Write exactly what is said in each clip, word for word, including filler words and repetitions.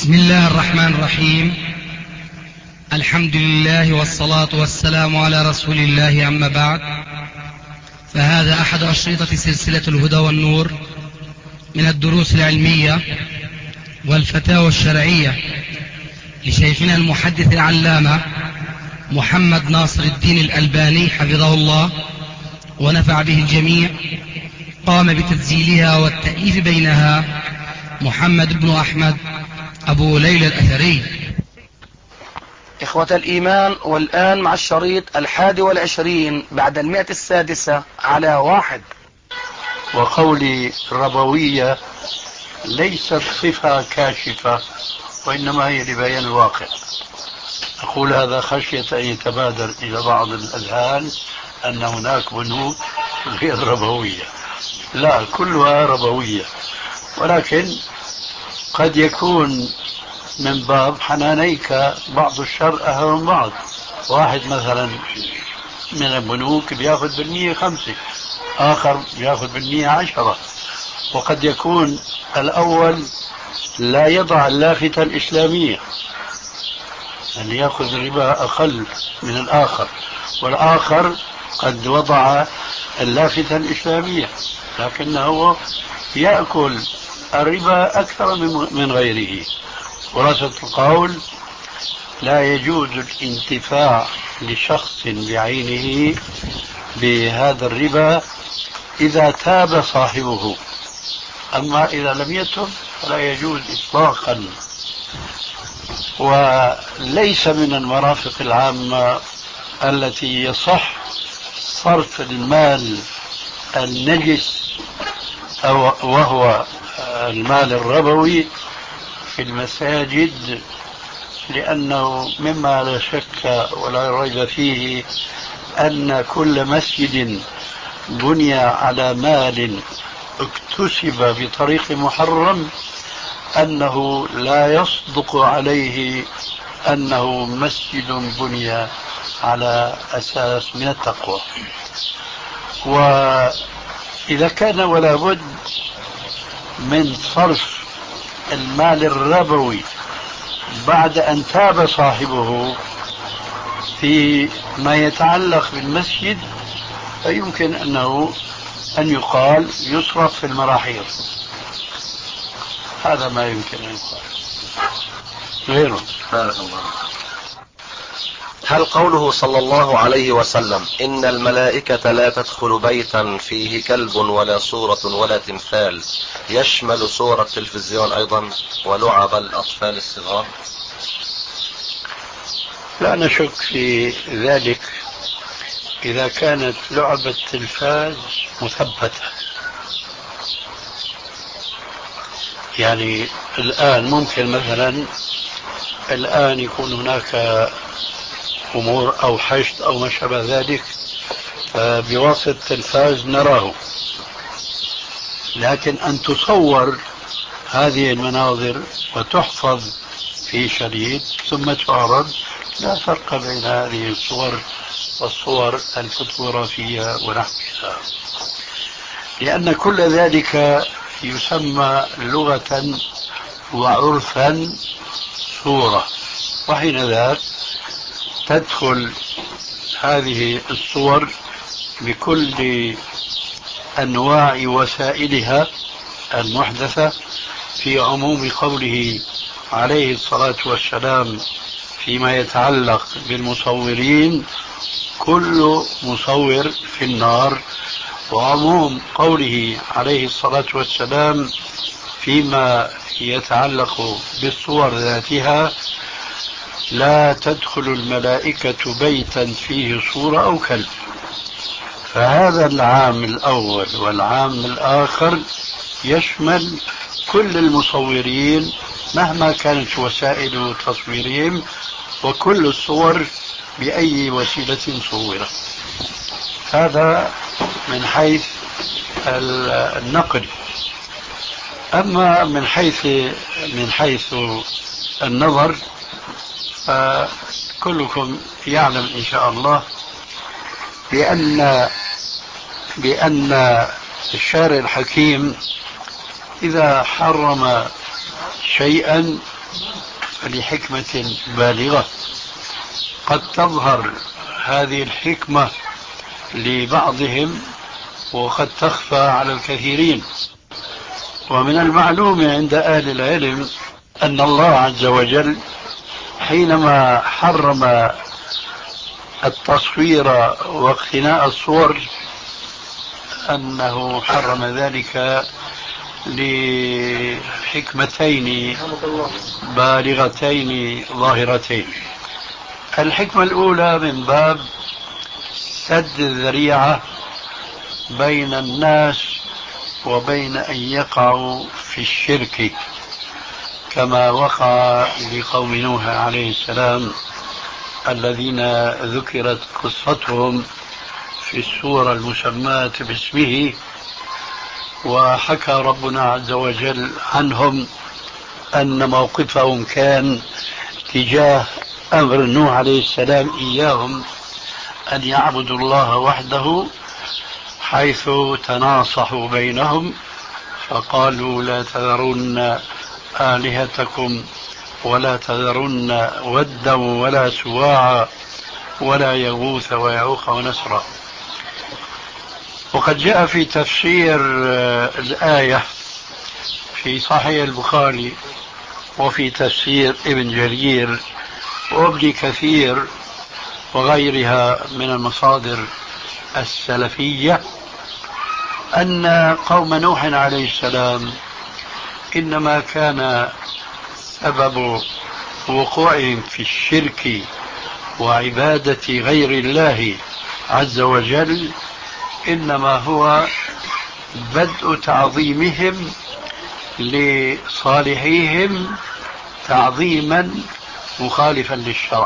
بسم الله الرحمن الرحيم. الحمد لله والصلاة والسلام على رسول الله، أما بعد، فهذا أحد أشرطة سلسلة الهدى والنور من الدروس العلمية والفتاوى الشرعية لشيخنا المحدث العلامة محمد ناصر الدين الألباني حفظه الله ونفع به الجميع. قام بتسجيلها والتأليف بينها محمد بن أحمد أبو ليلى الأثري. إخوة الإيمان، والآن مع الشريط الحادي والعشرين بعد المئة السادسة على واحد. وقولي ربوية ليست صفة كاشفة، وإنما هي لبيان الواقع. أقول هذا خشية أن يتبادر إلى بعض الأذهان أن هناك بنوك غير ربوية. لا، كلها ربوية، ولكن قد يكون من باب حنانيك بعض الشر أهم من بعض. واحد مثلا من البنوك بياخذ بالمية خمسة، آخر بياخذ بالمية عشرة، وقد يكون الأول لا يضع اللافتة الإسلامية، اللي يأخذ الربا أقل من الآخر، والآخر قد وضع اللافتة الإسلامية لكنه يأكل الربا أكثر من غيره. خلاصة القول: لا يجوز الانتفاع لشخص بعينه بهذا الربا إذا تاب صاحبه، أما إذا لم يتب فلا يجوز إطلاقا. وليس من المرافق العامة التي يصح صرف المال النجس أو وهو المال الربوي في المساجد، لأنه مما لا شك ولا ريب فيه أن كل مسجد بني على مال اكتسب بطريق محرم أنه لا يصدق عليه أنه مسجد بني على أساس من التقوى. وإذا كان ولا بد من صرف المال الربوي بعد أن تاب صاحبه في ما يتعلق بالمسجد، فيمكن أنه أن يقال يصرف في المراحيض. هذا ما يمكن أن يقال. غيره. هل قوله صلى الله عليه وسلم إن الملائكة لا تدخل بيتا فيه كلب ولا صورة ولا تمثال يشمل صورة التلفزيون أيضا ولعب الأطفال الصغار؟ لا نشك في ذلك إذا كانت لعبة التلفاز مثبتة. يعني الآن ممكن مثلا الآن يكون هناك أمور أو حشد أو ما شابه ذلك، بواسطة التلفاز نراه، لكن أن تصور هذه المناظر وتحفظ في شريط ثم تعرض، لا فرق بين هذه الصور والصور الفوتوغرافية ونحوها، لأن كل ذلك يسمى لغة وعرفا صورة، وحين ذاك تدخل هذه الصور بكل أنواع وسائلها المحدثة في عموم قوله عليه الصلاة والسلام فيما يتعلق بالمصورين: كل مصور في النار، وعموم قوله عليه الصلاة والسلام فيما يتعلق بالصور ذاتها: لا تدخل الملائكة بيتا فيه صورة أو كلب. فهذا العام الأول والعام الآخر يشمل كل المصورين مهما كانت وسائل تصويرهم وكل الصور بأي وسيلة صورت. هذا من حيث النقل. أما من حيث من حيث النظر فكلكم يعلم إن شاء الله بأن بأن الشارع الحكيم إذا حرم شيئا فلحكمة بالغة. قد تظهر هذه الحكمة لبعضهم وقد تخفى على الكثيرين. ومن المعلوم عند أهل العلم أن الله عز وجل حينما حرم التصوير واقتناء الصور أنه حرم ذلك لحكمتين بالغتين ظاهرتين. الحكمة الأولى من باب سد الذريعة بين الناس وبين أن يقعوا في الشرك كما وقع لقوم نوح عليه السلام الذين ذكرت قصتهم في السورة المسماة باسمه. وحكى ربنا عز وجل عنهم أن موقفهم كان تجاه أمر نوح عليه السلام إياهم أن يعبدوا الله وحده، حيث تناصحوا بينهم فقالوا لا تذرن آلهتكم ولا تذرن ودا ولا سواعا ولا يغوث ويعوق ونسرا. وقد جاء في تفسير الآية في صحيح البخاري وفي تفسير ابن جرير وابن كثير وغيرها من المصادر السلفية أن قوم نوح عليه السلام إنما كان سبب وقوعهم في الشرك وعبادة غير الله عز وجل إنما هو بدء تعظيمهم لصالحيهم تعظيما مخالفا للشرع.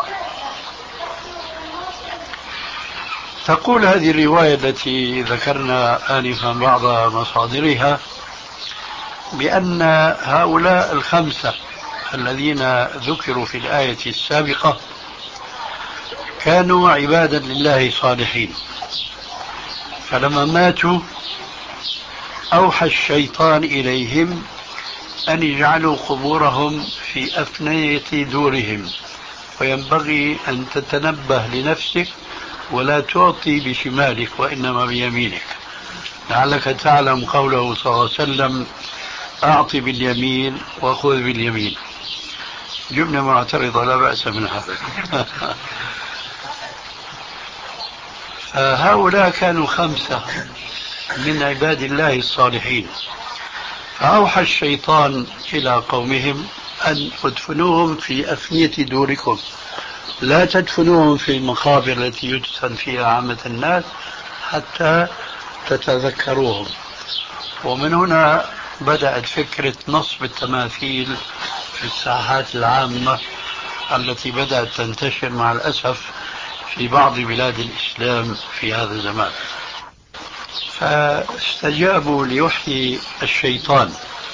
تقول هذه الرواية التي ذكرنا آنفا بعض مصادرها بأن هؤلاء الخمسة الذين ذكروا في الآية السابقة كانوا عبادا لله صالحين، فلما ماتوا أوحى الشيطان إليهم أن يجعلوا قبورهم في أفنية دورهم، وينبغي أن تتنبه لنفسك ولا تعطي بشمالك وإنما بيمينك، لعلك تعلم قوله صلى الله عليه وسلم أعطي باليمين وخذ باليمين. جملة معترضة لا بأس منها. فهؤلاء كانوا خمسة من عباد الله الصالحين، فأوحى الشيطان إلى قومهم أن ادفنوهم في أفنية دوركم، لا تدفنوهم في المقابر التي يدفن فيها عامة الناس حتى تتذكروهم. ومن هنا بدأت فكرة نصب التماثيل في الساحات العامة التي بدأت تنتشر مع الأسف في بعض بلاد الإسلام في هذا الزمان. فاستجابوا لوحي الشيطان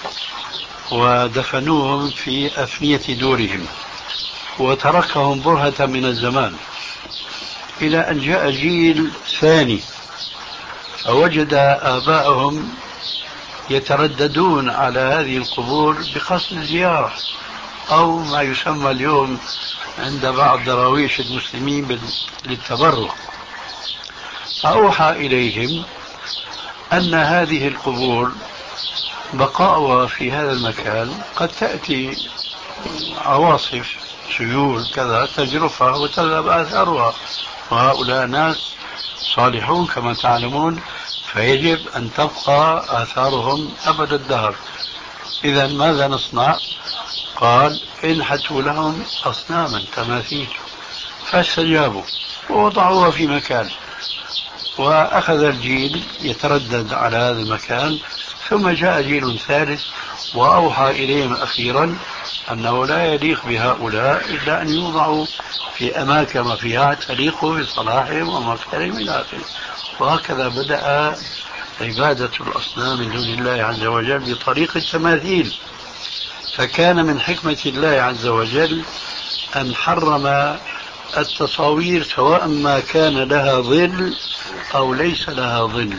ودفنوهم في أفنية دورهم وتركهم برهة من الزمان، إلى أن جاء جيل ثاني فوجد آباءهم يترددون على هذه القبور بقصد الزيارة، أو ما يسمى اليوم عند بعض دراويش المسلمين للتبرك. فأوحى إليهم أن هذه القبور بقاؤها في هذا المكان قد تأتي عواصف سيول كذا تجرفها وتذهب آثارها، وهؤلاء ناس صالحون كما تعلمون، فيجب أن تبقى آثارهم أبد الدهر. إذا ماذا نصنع؟ قال انحتوا لهم أصناما تماثيل، فاستجابوا ووضعوها في مكان، وأخذ الجيل يتردد على هذا المكان. ثم جاء جيل ثالث وأوحى إليهم أخيرا أنه لا يليق بهؤلاء إلا أن يوضعوا في أماكن رفيعة تليق بصلاحهم ومكانهم إلى آخره. وهكذا بدأ عبادة الأصنام من دون الله عز وجل بطريق التماثيل. فكان من حكمة الله عز وجل أن حرم التصاوير سواء ما كان لها ظل أو ليس لها ظل.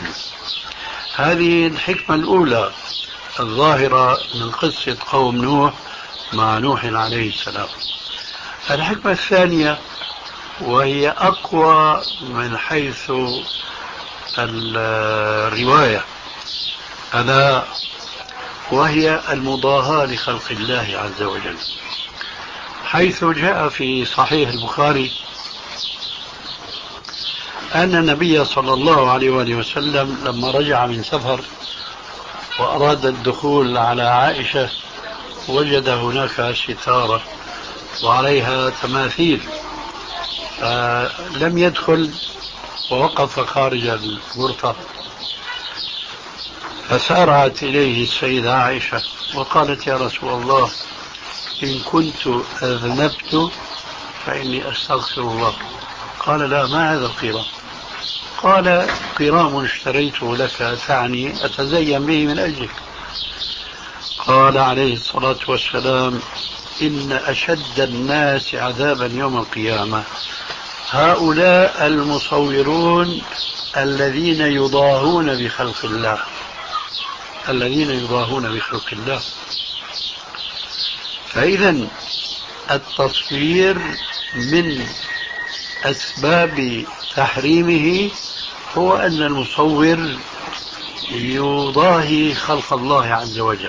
هذه الحكمة الأولى الظاهرة من قصة قوم نوح مع نوح عليه السلام. الحكمة الثانية وهي أقوى من حيث الرواية ألا وهي المضاهاة لخلق الله عز وجل، حيث جاء في صحيح البخاري أن النبي صلى الله عليه وآله وسلم لما رجع من سفر وأراد الدخول على عائشة وجد هناك ستارة وعليها تماثيل، فلم يدخل ووقف خارج الغرفة، فسارعت إليه السيدة عائشة وقالت يا رسول الله إن كنت أذنبت فإني أستغفر الله. قال لا، ما هذا القرام؟ قال قرام اشتريته لك، تعني أتزين به من أجلك. قال عليه الصلاة والسلام إن أشد الناس عذابا يوم القيامة هؤلاء المصورون الذين يضاهون بخلق الله الذين يضاهون بخلق الله. فإذا التصوير من أسباب تحريمه هو أن المصور يضاهي خلق الله عز وجل.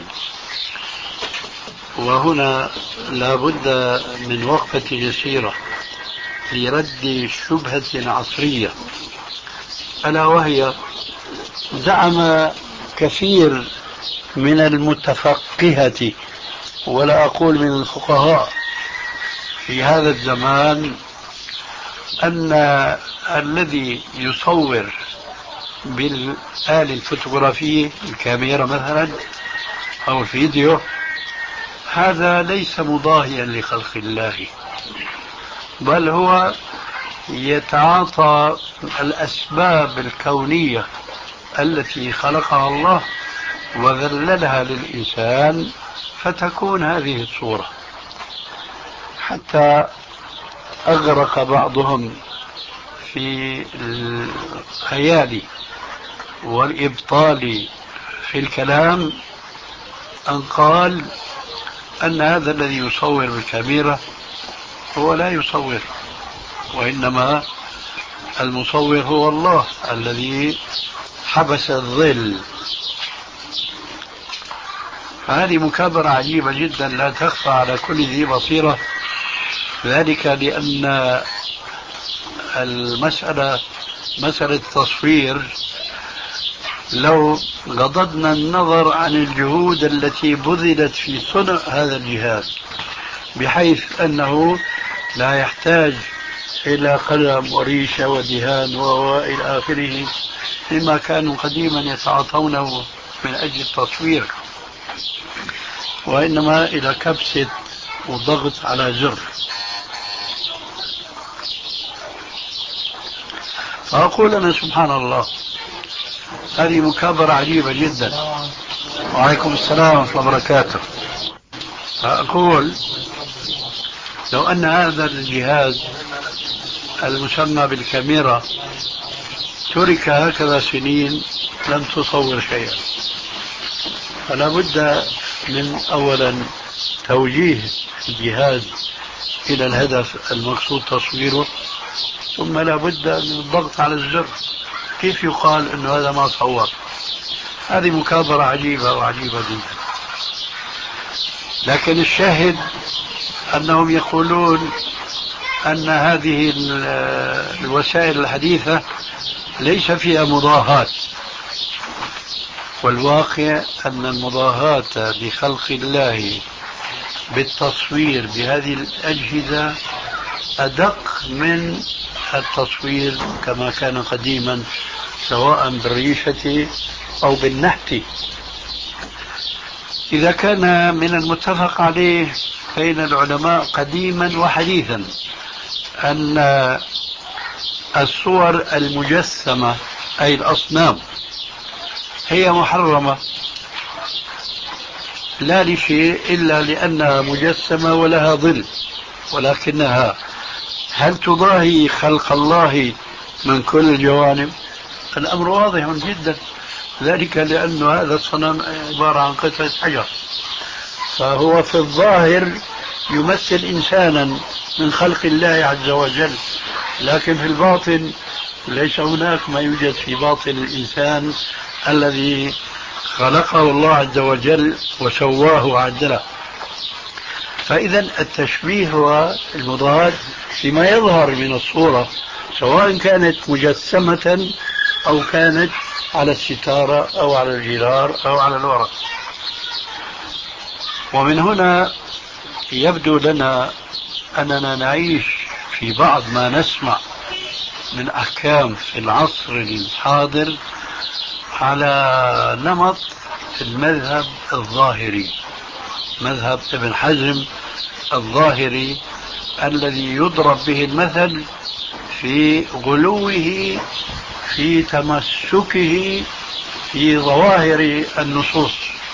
وهنا لا بد من وقفة يسيرة لرد شبهة عصرية، ألا وهي زعم كثير من المتفقهة ولا أقول من الفقهاء في هذا الزمان أن الذي يصور بالآلة الفوتوغرافية الكاميرا مثلا أو الفيديو هذا ليس مضاهيا لخلق الله، بل هو يتعاطى الأسباب الكونية التي خلقها الله وذللها للإنسان فتكون هذه الصورة. حتى أغرق بعضهم في الخيال والإبطال في الكلام أن قال أن هذا الذي يصور بالكاميرا هو لا يصور، وإنما المصور هو الله الذي حبس الظل. هذه مكابرة عجيبة جدا لا تخفى على كل ذي بصيرة، ذلك لأن المسألة مسألة التصوير لو غضضنا النظر عن الجهود التي بذلت في صنع هذا الجهاز بحيث أنه لا يحتاج إلى قلم وريشة ودهان وإلى آخره مما كانوا قديما يتعاطونه من أجل التصوير، وإنما إلى كبسة وضغط على زر. فأقول أنا سبحان الله هذه مكابرة عجيبة جدا. وعليكم السلام ورحمة الله وبركاته. فأقول لو أن هذا الجهاز المسمى بالكاميرا ترك هكذا سنين لم تصور شيئا، فلا بد من أولا توجيه الجهاز إلى الهدف المقصود تصويره، ثم لا بد من الضغط على الزر. كيف يقال أنه هذا ما صور؟ هذه مكابرة عجيبة وعجيبة جدا. لكن الشاهد أنهم يقولون أن هذه الوسائل الحديثة ليس فيها مضاهاة، والواقع أن المضاهاة بخلق الله بالتصوير بهذه الأجهزة أدق من التصوير كما كان قديما سواء بالريشة أو بالنحت. إذا كان من المتفق عليه بين العلماء قديما وحديثا أن الصور المجسمة أي الأصنام هي محرمة لا لشيء إلا لأنها مجسمة ولها ظل، ولكنها هل تضاهي خلق الله من كل الجوانب؟ الأمر واضح جدا، ذلك لأن هذا الصنم عبارة عن قطعة حجر، فهو في الظاهر يمثل إنسانا من خلق الله عز وجل، لكن في الباطن ليس هناك ما يوجد في باطن الإنسان الذي خلقه الله عز وجل وسواه وعدله. فإذا التشبيه هو المضاد فيما يظهر من الصورة، سواء كانت مجسمة أو كانت على الستارة أو على الجدار أو على الورق. ومن هنا يبدو لنا أننا نعيش في بعض ما نسمع من أحكام في العصر الحاضر على نمط المذهب الظاهري، مذهب ابن حزم الظاهري الذي يضرب به المثل في غلوه في تمسكه في ظواهر النصوص،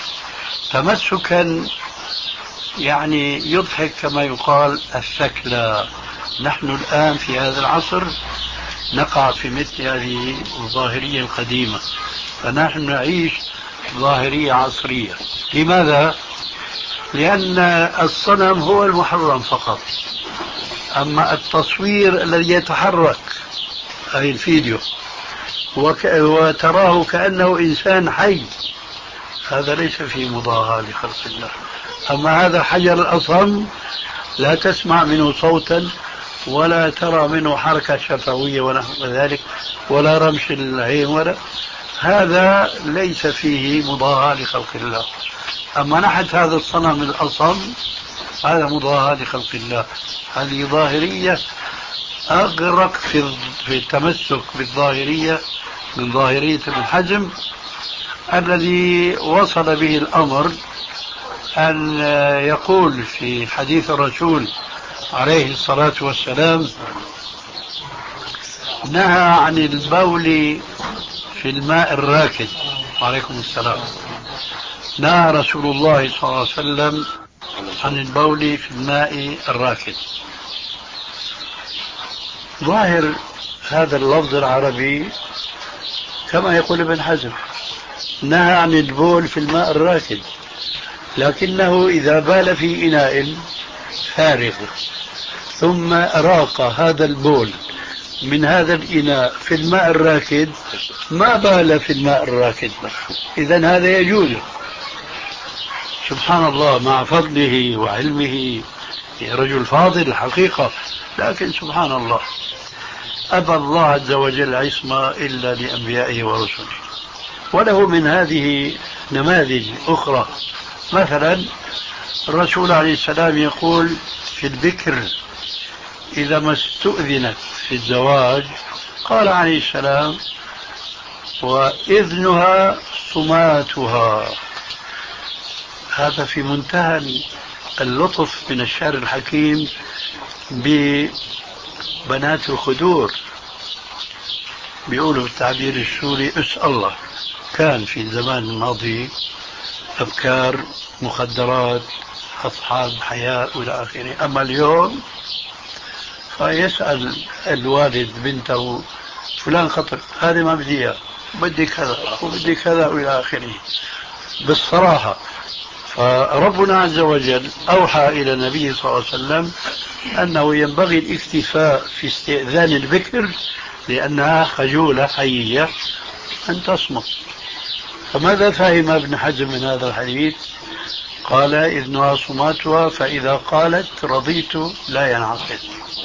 تمسكا يعني يضحك كما يقال الثكلى. نحن الآن في هذا العصر نقع في مثل هذه الظاهرية القديمة، فنحن نعيش ظاهرية عصرية. لماذا؟ لأن الصنم هو المحرم فقط، أما التصوير الذي يتحرك أي الفيديو وك... وتراه كأنه إنسان حي، هذا ليس فيه مضاهاة لخلق الله. أما هذا حجر الأصم لا تسمع منه صوتا ولا ترى منه حركة شفوية ونحو ذلك ولا رمش العين ولا، هذا ليس فيه مضاهاة لخلق الله. أما نحت هذا الصنم الأصم هذا مضاهاة لخلق الله. هذه ظاهرية أغرق في في التمسك بالظاهرية من ظاهرية ابن حزم الذي وصل به الأمر أن يقول في حديث الرسول عليه الصلاة والسلام: نهى عن البول في الماء الراكد. وعليكم السلام. نهى رسول الله صلى الله عليه وسلم عن البول في الماء الراكد. ظاهر هذا اللفظ العربي كما يقول ابن حزم، نهى عن البول في الماء الراكد، لكنه إذا بال في إناء فارغ ثم أراق هذا البول من هذا الإناء في الماء الراكد ما بال في الماء الراكد، إذن هذا يجوز. سبحان الله، مع فضله وعلمه رجل فاضل الحقيقة، لكن سبحان الله أبى الله عز وجل عصمة إلا لأنبيائه ورسله. وله من هذه نماذج أخرى. مثلا الرسول عليه السلام يقول في البكر إذا ما استؤذنت في الزواج قال عليه السلام: وإذنها صماتها. هذا في منتهى اللطف من الشعر الحكيم ببنات الخدور. بيقولوا بالتعبير السوري اسأل الله. كان في الزمان الماضي أفكار مخدرات، أصحاب حياء إلى آخره. أما اليوم فيسأل الوالد بنته: فلان خطر، هذه ما بدي إياه، بدي كذا وبدي كذا إلى آخره، بالصراحة. فربنا عز وجل أوحى إلى النبي صلى الله عليه وسلم أنه ينبغي الاكتفاء في استئذان البكر لأنها خجولة حية أن تصمت. فماذا فهم ابن حزم من هذا الحديث؟ قال: إذنها صماتها، فإذا قالت رضيت لا ينعقد،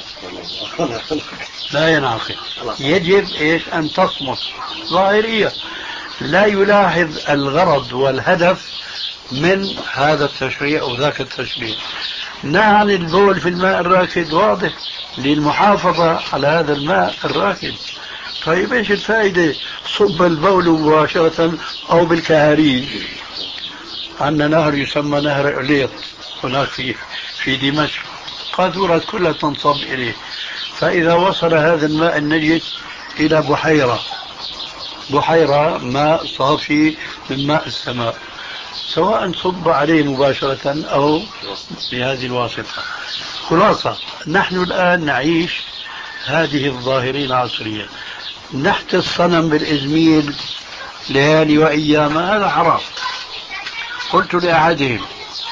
لا ينعقد، يجب إيش؟ أن تصمت. ظاهرية، لا يلاحظ الغرض والهدف من هذا التشريع أو ذاك التشريع. نهى عن البول في الماء الراكد، واضح، للمحافظة على هذا الماء الراكد. طيب ايش الفائدة صب البول مباشرة أو بالكهاريج؟ عندنا نهر يسمى نهر إليط هناك في في دمشق، قاذورات كلها تنصب إليه. فإذا وصل هذا الماء النجس إلى بحيرة، بحيرة ماء صافي من ماء السماء، سواء صب عليه مباشرة أو بهذه الواسطة. خلاصة، نحن الآن نعيش هذه الظاهرية العصرية. نحت الصنم بالإزميل ليالي وأيام، هذا حرام. قلت لأحدهم: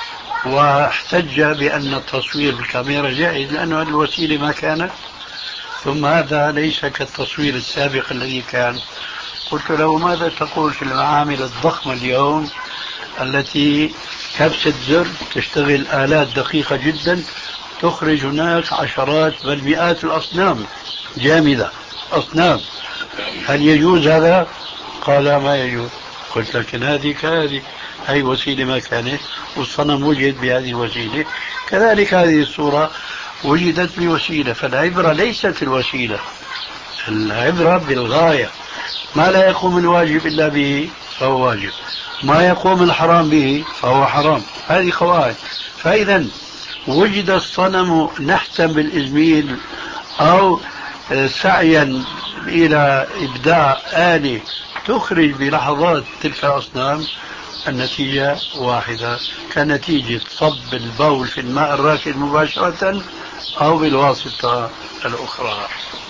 واحتج بأن التصوير بالكاميرا جائز لأنه هذه الوسيلة ما كانت، ثم هذا ليس كالتصوير السابق الذي كان. قلت له ماذا تقول في المعامل الضخمة اليوم التي كبسة زر تشتغل آلات دقيقة جدا تخرج هناك عشرات بل مئات الأصنام جامدة، أصنام، هل يجوز هذا؟ قال ما يجوز. قلت لكن هذه كهذه، هي وسيلة ما كانت والصنم وجد بهذه الوسيلة، كذلك هذه الصورة وجدت بوسيلة. فالعبرة ليست في الوسيلة، العبرة بالغاية. ما لا يقوم الواجب إلا به فهو واجب، ما يقوم الحرام به فهو حرام، هذه قواعد. فإذا وجد الصنم نحتا بالإزميل أو سعيا إلى إبداع آلة تخرج بلحظات تلك الأصنام، النتيجة واحدة كنتيجة صب البول في الماء الراكد مباشرة أو بالواسطة الأخرى.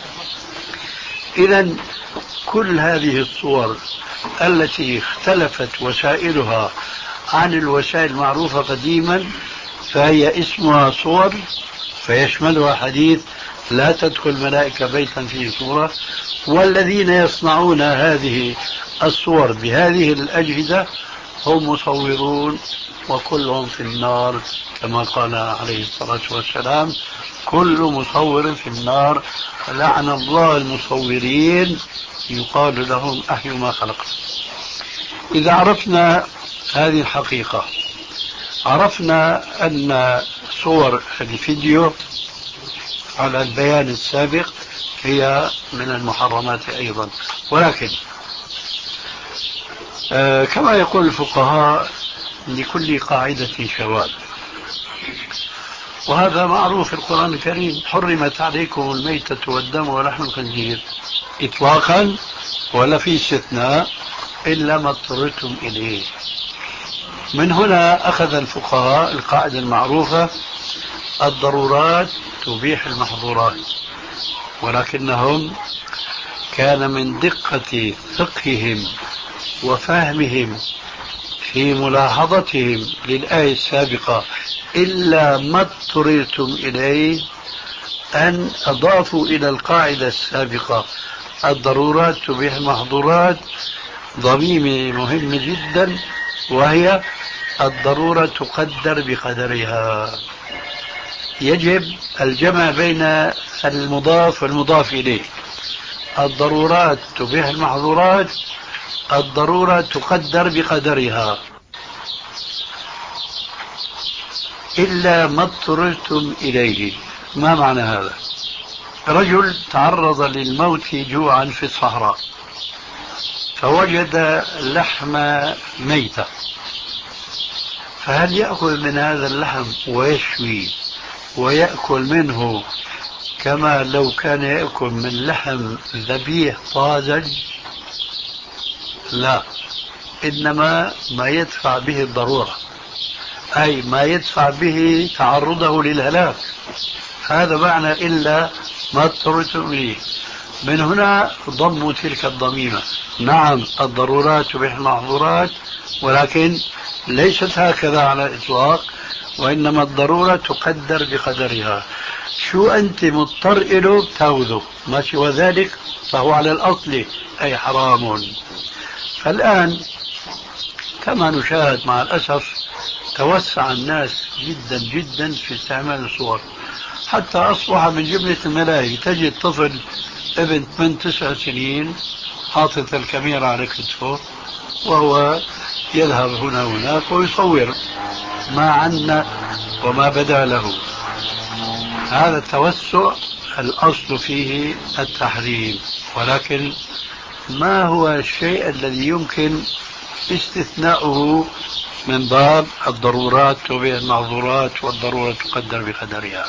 إذا كل هذه الصور التي اختلفت وسائلها عن الوسائل المعروفة قديما فهي اسمها صور، فيشملها حديث لا تدخل ملائكة بيتا فيه صورة. والذين يصنعون هذه الصور بهذه الأجهزة هم مصورون وكلهم في النار، كما قال عليه الصلاة والسلام كل مصور في النار لعن الله المصورين يقال لهم أحيوا ما خلق. إذا عرفنا هذه الحقيقة عرفنا أن صور الفيديو على البيان السابق هي من المحرمات أيضا. ولكن آه كما يقول الفقهاء لكل قاعدة شواذ، وهذا معروف في القرآن الكريم: حرمت عليكم الميتة والدم ولحم الخنزير إطلاقا، ولا في استثناء إلا ما اضطررتم إليه. من هنا أخذ الفقهاء القاعدة المعروفة: الضرورات تبيح المحظورات. ولكنهم كان من دقة فقههم وفهمهم في ملاحظتهم للآية السابقة إلا ما اضطررتم إليه أن أضافوا إلى القاعدة السابقة الضرورات تبيح المحظورات ضميمة مهمة جدا، وهي الضرورة تقدر بقدرها. يجب الجمع بين المضاف والمضاف إليه. الضرورات تبيح المحظورات، الضرورة تقدر بقدرها. إلا ما اضطررتم إليه. ما معنى هذا؟ رجل تعرض للموت جوعا في الصحراء فوجد لحم ميتة، فهل يأكل من هذا اللحم ويشوي ويأكل منه كما لو كان يأكل من لحم ذبيح طازج؟ لا، إنما ما يدفع به الضرورة، أي ما يدفع به تعرضه للهلاك. هذا معنى إلا ما اضطررتم إليه. من هنا ضموا تلك الضميمة. نعم الضرورات تبيح المحظورات، ولكن ليست هكذا على الإطلاق، وإنما الضرورة تقدر بقدرها. شو أنت مضطر إله تاخذه، ما سوى ذلك فهو على الأصل أي حرام. فالآن كما نشاهد مع الأسف توسع الناس جدا جدا في استعمال الصور، حتى أصبح من جملة الملاهي تجد طفل ابن ثمان تسع سنين حاطط الكاميرا على كتفه وهو يذهب هنا وهناك ويصور ما عنا وما بدا له. هذا التوسع الأصل فيه التحريم، ولكن ما هو الشيء الذي يمكن استثناؤه من باب الضرورات تبيح المحظورات والضرورة تقدر بقدرها؟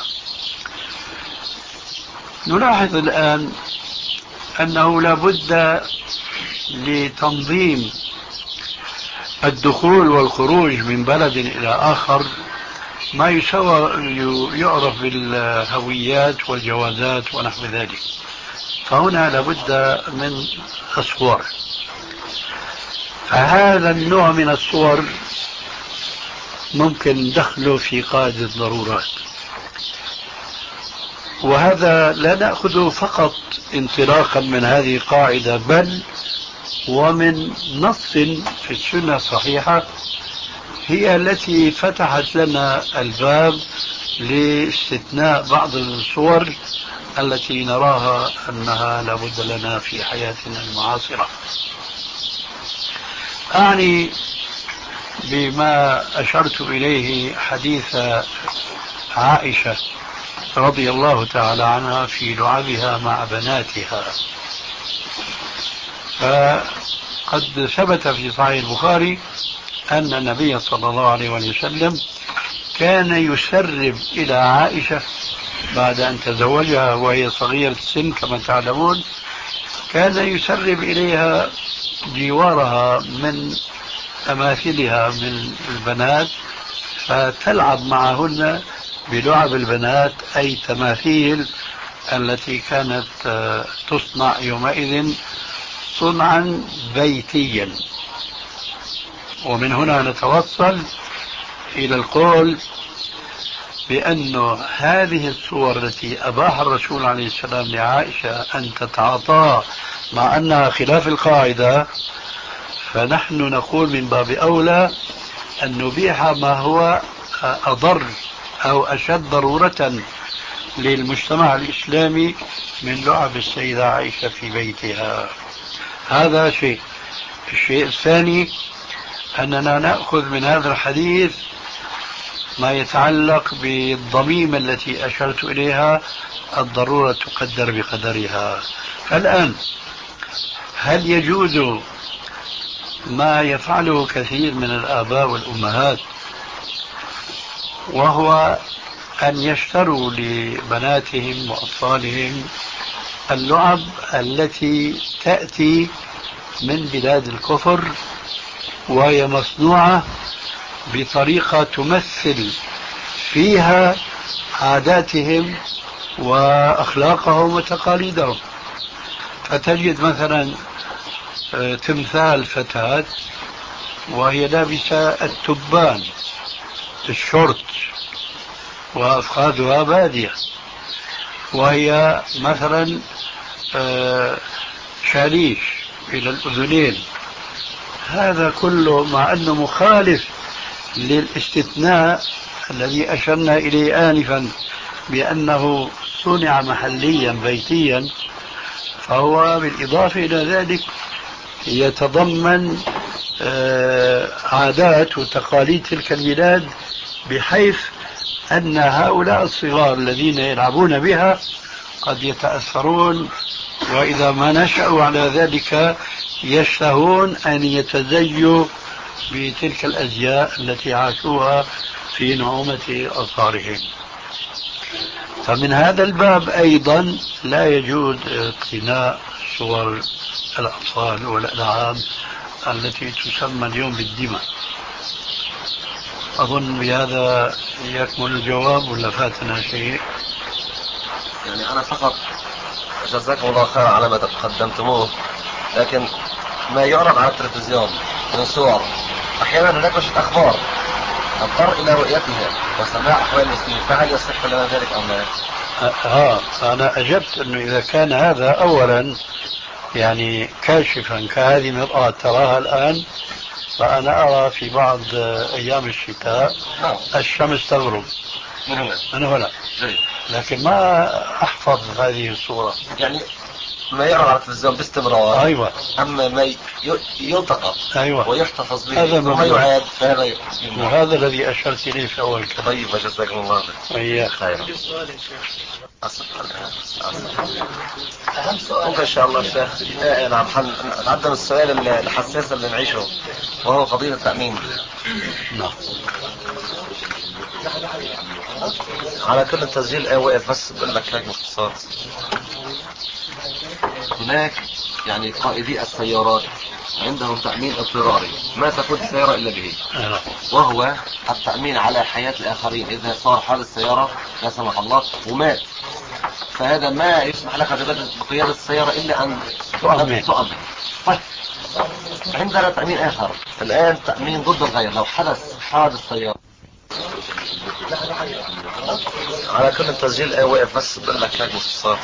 نلاحظ الآن أنه لا بد لتنظيم الدخول والخروج من بلد إلى آخر ما يسوى يعرف بالهويات والجوازات ونحو ذلك. فهنا لا بد من الصور. فهذا النوع من الصور ممكن دخله في قاعدة الضرورات. وهذا لا نأخذه فقط انطلاقا من هذه القاعدة، بل ومن نص في السنة الصحيحة هي التي فتحت لنا الباب لاستثناء بعض الصور التي نراها أنها لابد لنا في حياتنا المعاصرة. أعني بما أشرت إليه حديث عائشة رضي الله تعالى عنها في لعبها مع بناتها. فقد ثبت في صحيح البخاري أن النبي صلى الله عليه وسلم كان يسرب إلى عائشة بعد أن تزوجها وهي صغيرة السن كما تعلمون، كان يسرب إليها جوارها من أماثلها من البنات فتلعب معهن بلعب البنات، أي تماثيل التي كانت تصنع يومئذ صنعا بيتيا. ومن هنا نتوصل إلى القول بأن هذه الصور التي أباح الرسول عليه السلام لعائشة أن تتعاطى مع أنها خلاف القاعدة، فنحن نقول من باب أولى أن نبيح ما هو أضر أو أشد ضرورة للمجتمع الإسلامي من لعب السيدة عائشة في بيتها. هذا شيء. الشيء الثاني أننا نأخذ من هذا الحديث ما يتعلق بالضميمة التي أشرت إليها، الضرورة تقدر بقدرها. الآن هل يجوز ما يفعله كثير من الآباء والأمهات، وهو أن يشتروا لبناتهم وأطفالهم اللعب التي تأتي من بلاد الكفر وهي مصنوعة بطريقة تمثل فيها عاداتهم وأخلاقهم وتقاليدهم؟ فتجد مثلا تمثال فتاة وهي لابسة التبان الشورت وأفخاذها بادية، وهي مثلا شاليش إلى الأذنين. هذا كله مع أنه مخالف للاستثناء الذي أشرنا إليه آنفا بأنه صنع محليا بيتيا، فهو بالإضافة إلى ذلك يتضمن عادات وتقاليد تلك البلاد، بحيث أن هؤلاء الصغار الذين يلعبون بها قد يتأثرون، وإذا ما نشأوا على ذلك يشتهون أن يتزيوا بتلك الأزياء التي عاشوها في نعومة أظهارهم. فمن هذا الباب أيضا لا يجوز اقتناء صور الأطفال والألعاب التي تسمى اليوم بالدمى. أظن بهذا يكمل الجواب ولا فاتنا شيء؟ يعني أنا فقط جزاكم الله خير على ما تقدمتموه، لكن ما يعرض على التلفزيون من صور أحيانا هناك نشرة أخبار اضطر إلى رؤيتها وسماع أحوال المسلمين، فهل يصح لنا ذلك أم لا؟ آه أنا أجبت أنه إذا كان هذا أولا يعني كاشفا كهذه المرآة تراها الآن، فأنا أرى في بعض أيام الشتاء الشمس تغرب من هنا من هنا، لكن ما أحفظ هذه الصورة. يعني ما يعرض على التلفزيون باستمرار. أيوة. أما ما يلتقط أيوة. ويحتفظ به هذا ثم يعاد، فهذا وهذا الذي أشرت إليه في أول كلام. طيب جزاكم الله خير. خير. ممكن إن شاء الله الشيخ نعم نقدم السؤال الحساس اللي نعيشه، وهو قضية التأمين. نعم. على كل التسجيل واقف، بس بقول لك هيك باختصار. هناك يعني قائدي السيارات عندهم تأمين اضطراري ما تفوت السيارة إلا به، وهو التأمين على حياة الآخرين. إذا صار حادث سيارة لا سمح الله ومات، فهذا ما يسمح لك بقيادة السيارة إلا أن تؤمن. طيب عندنا تأمين آخر الآن، تأمين ضد الغير. لو حدث حادث سيارة على كل التسجيل واقف، بس بقول لك هيك باختصار.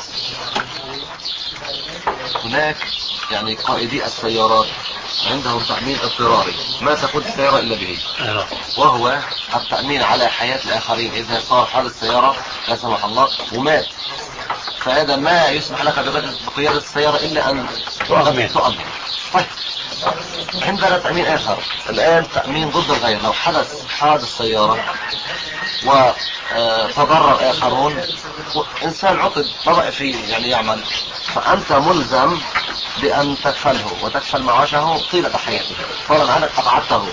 هناك يعني قائدي السيارات عندهم تأمين اضطراري ما تقود السيارة إلا به، وهو التأمين على حياة الآخرين إذا صار حادث سيارة لا سمح الله ومات، فهذا ما يسمح لك بقيادة السيارة إلا أن تؤمن. طيب عندنا تأمين آخر الآن، تأمين ضد الغير. لو حدث حادث سيارة وتضرر آخرون، إنسان عطل ما بقى فيه يعني يعمل، فأنت ملزم بأن تكفله وتكفل معاشه طيلة حياته، فرضا عنك أبعدته،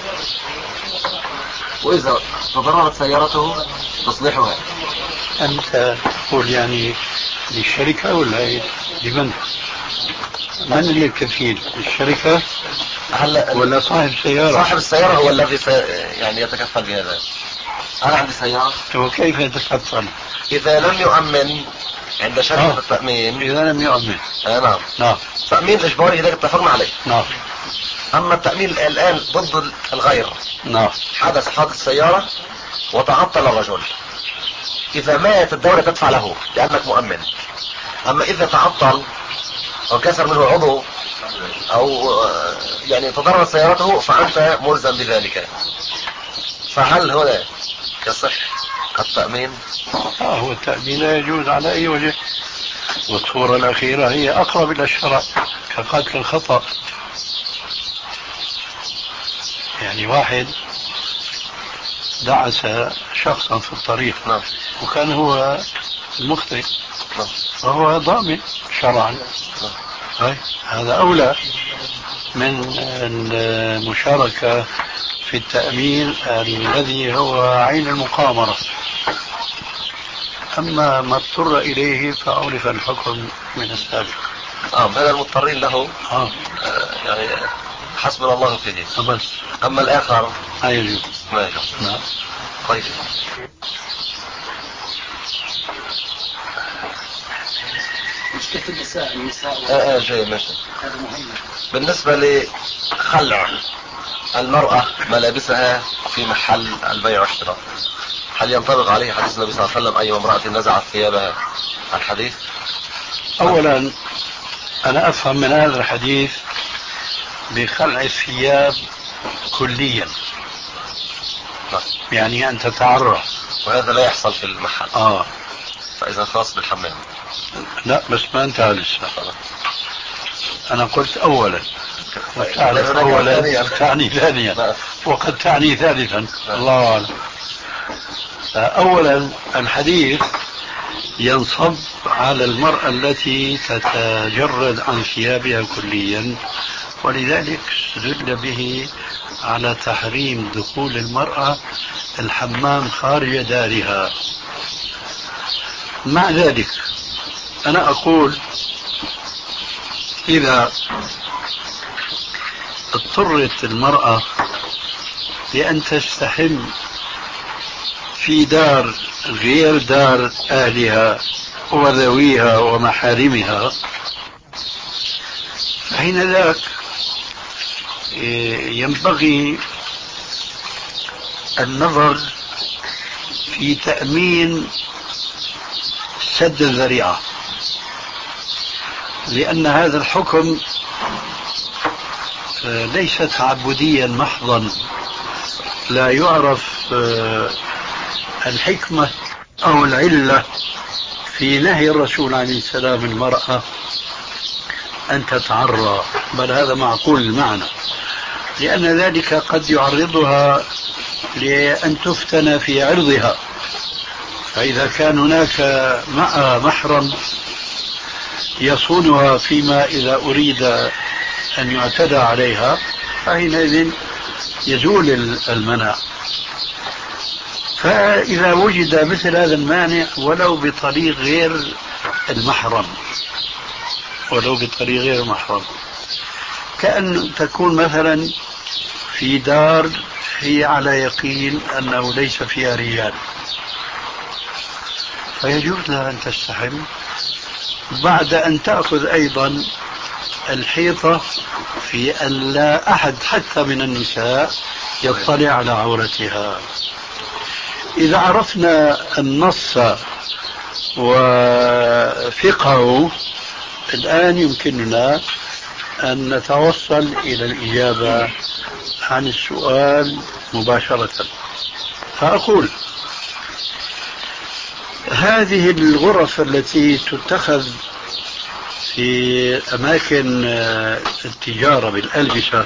وإذا تضررت سيارته تصلحها. أنت تقول يعني للشركة ولا لمن؟ من اللي الكفيل؟ الشركة هلا ولا صاحب السيارة؟ صاحب السيارة هو الذي يعني يتكفل بهذا. أنا عندي سيارة، وكيف يتكفل؟ إذا لم يؤمن عند شركة آه. التأمين. إذا لم يؤمن. آه نعم. نعم. تأمين إجباري إذا اتفقنا عليه. نعم. أما التأمين الآن ضد الغير. نعم. حدث حادث سيارة وتعطل الرجل، إذا مات الدولة تدفع له لأنك مؤمن. أما إذا تعطل أو كسر منه عضو أو يعني تضرر سيارته فأنت ملزم بذلك. فهل هنا يصح التأمين؟ آه هو التأمين لا يجوز على أي وجه، والصورة الأخيرة هي أقرب إلى الشرع كقتل الخطأ. يعني واحد دعس شخصا في الطريق. نعم. وكان هو المخطئ. نعم. فهو ضامن شرعا. نعم. هذا أولى من المشاركة في التأمين الذي هو عين المقامرة. أما ما اضطر إليه فعرف الحكم من السابق. آه هذا المضطرين له. آه. آه يعني حسبنا الله فيه. بس. أما الآخر ما يجوز. ما يجوز. نعم. طيب. مشكلة النساء النساء آه آه جاي ماشي. بالنسبة لخلع المرأة ملابسها في محل البيع والشراء، هل ينطبق عليه حديث النبي صلى الله عليه وسلم أي امرأة نزعت ثيابها الحديث؟ أولا أنا أفهم من هذا الحديث بخلع الثياب كليا. نعم. يعني أن تتعرى، وهذا لا يحصل في المحل. آه. فإذا خاص بالحمام. لا بس ما انتهى لسه. أنا قلت أولا، وتعرف أولا تعني ثانيا، وقد تعني ثالثا. الله أعلم. أولا الحديث ينصب على المرأة التي تتجرد عن ثيابها كليا، ولذلك استدل به على تحريم دخول المرأة الحمام خارج دارها. مع ذلك أنا أقول إذا اضطرت المرأة لأن تستحم في دار غير دار أهلها وذويها ومحارمها، فحين ذاك ينبغي النظر في تأمين سد الذريعة، لأن هذا الحكم ليس تعبديا محضا، لا يعرف الحكمة أو العلة في نهي الرسول عليه السلام المرأة أن تتعرى، بل هذا معقول المعنى، لأن ذلك قد يعرضها لأن تفتن في عرضها. فإذا كان هناك مع محرم يصونها فيما إذا أريد أن يعتدى عليها، فحينئذ يزول المنع. فإذا وجد مثل هذا المانع ولو بطريق غير المحرم، ولو بطريق غير محرم، كأن تكون مثلا في دار هي على يقين أنه ليس فيها رجال، فيجوز لها أن تستحم بعد أن تأخذ أيضا الحيطة في أن لا أحد حتى من النساء يطلع على عورتها. إذا عرفنا النص وفقهه الآن يمكننا أن نتوصل إلى الإجابة عن السؤال مباشرة. فأقول هذه الغرف التي تتخذ في أماكن التجارة بالألبسة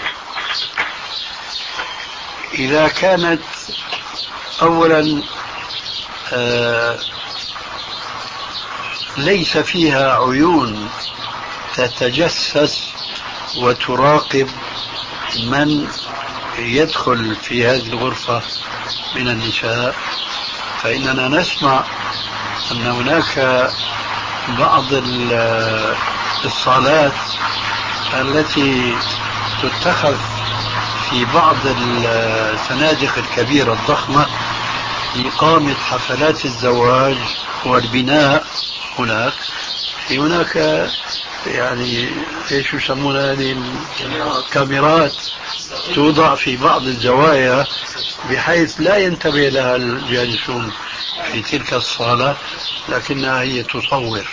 إذا كانت أولا ليس فيها عيون تتجسس وتراقب من يدخل في هذه الغرفة من النساء، فإننا نسمع أن هناك بعض الصالات التي تتخذ في بعض الفنادق الكبيرة الضخمة لإقامة حفلات الزواج والبناء. هناك في هناك يعني ايش يسمونها هذه الكاميرات توضع في بعض الزوايا بحيث لا ينتبه لها الجالسون في تلك الصالة، لكنها هي تصور،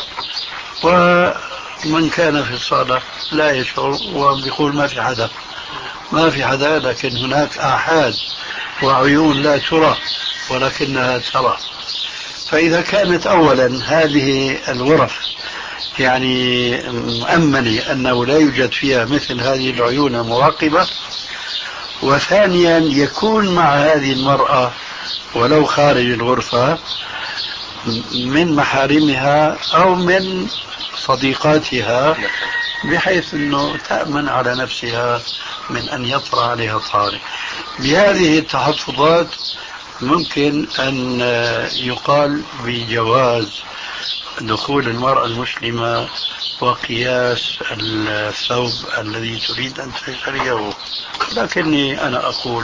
ومن كان في الصالة لا يشعر ويقول ما في حدا ما في حدا، لكن هناك آحاد وعيون لا ترى ولكنها ترى. فإذا كانت أولا هذه الغرف يعني مؤمنة أنه لا يوجد فيها مثل هذه العيون المراقبة، وثانيا يكون مع هذه المرأة ولو خارج الغرفة من محارمها أو من صديقاتها بحيث أنه تأمن على نفسها من أن يطرأ عليها طارئ. بهذه التحفظات ممكن أن يقال بجواز دخول المرأة المسلمة وقياس الثوب الذي تريد أن تشتريه. لكني أنا أقول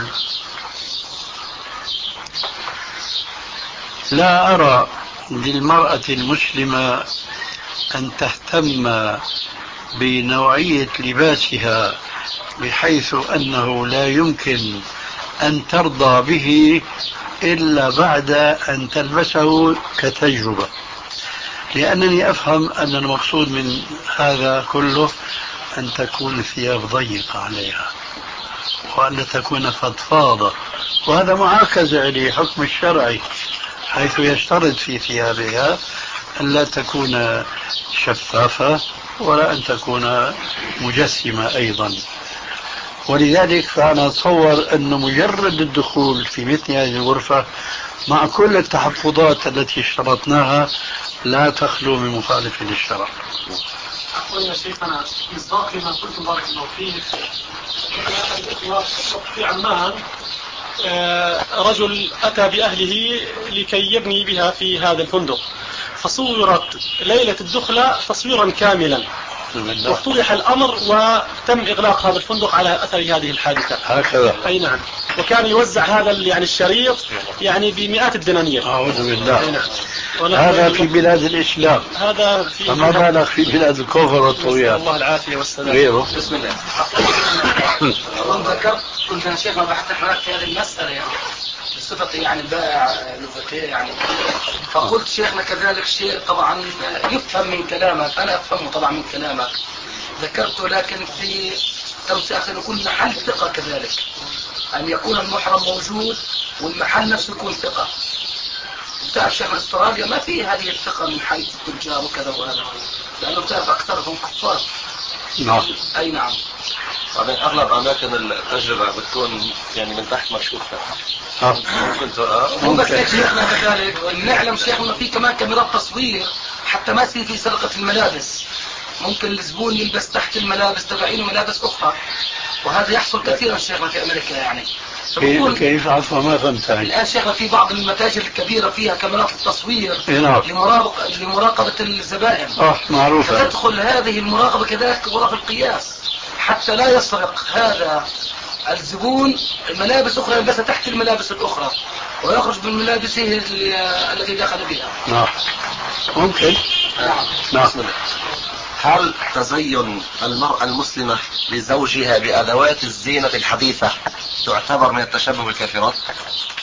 لا أرى للمرأة المسلمة أن تهتم بنوعية لباسها بحيث أنه لا يمكن أن ترضى به إلا بعد أن تلبسه كتجربة، لأنني أفهم أن المقصود من هذا كله أن تكون الثياب ضيقة عليها وأن تكون فضفاضة، وهذا معاكسة لحكم الشرعي حيث يشترط في ثيابها أن لا تكون شفافة ولا أن تكون مجسمة أيضا. ولذلك فأنا أتصور أن مجرد الدخول في مثل هذه الغرفة مع كل التحفظات التي اشترطناها لا تخلو من مخالف للشرع. أقول يا شيخنا مصداق ما قلتم بارك الله فيك. في عمان رجل أتى بأهله لكي يبني بها في هذا الفندق، فصورت ليلة الدخلة تصويرا كاملا وافتضح الأمر وتم إغلاق هذا الفندق على أثر هذه الحادثة. هكذا. أي نعم. وكان يوزع هذا يعني الشريط يعني بمئات الدنانير. أعوذ بالله. نعم. هذا في بلاد الإسلام. هذا في فما بالك في بلاد الكفر والطغيان. الله العافية والسلام. غيره. بسم الله. ذكرت كنت يا شيخ ما بحثت معك في هذه المسألة يعني بصفتي يعني بائع لغتي يعني، فقلت شيخنا كذلك شيء طبعا يفهم من كلامك، أنا أفهمه طبعا من كلامك ذكرته، لكن في توسعة أن يكون محل ثقة كذلك، أن يكون المحرم موجود والمحل نفسه يكون ثقة. تعرف شيخ استراليا ما في هذه الثقة من حيث التجار وكذا وهذا، لأنه تعرف أكثرهم كفار. نعم. أي نعم. بعدين أغلب أماكن التجربة بتكون يعني من تحت مكشوفة. ممكن مو بس شيخنا كذلك نعلم شيخنا في كمان كاميرات تصوير حتى ما يصير في سرقة الملابس، ممكن الزبون يلبس تحت الملابس تبعينه ملابس أخرى، وهذا يحصل كثيرا شيخنا في أمريكا يعني. كيف عفوا ما فهمت هاي. الآن شيخنا في بعض المتاجر الكبيرة فيها كاميرات التصوير نعم. لمراقبة لمراقبة الزبائن. اه معروفة. فتدخل هذه المراقبة كذلك غرف القياس حتى لا يسرق هذا الزبون ملابس أخرى يلبسها تحت الملابس الأخرى ويخرج من ملابسه التي دخل بها. نعم ممكن. نعم. نعم. هل تزين المرأة المسلمة لزوجها بأدوات الزينة الحديثة تعتبر من التشبه بالكافرات؟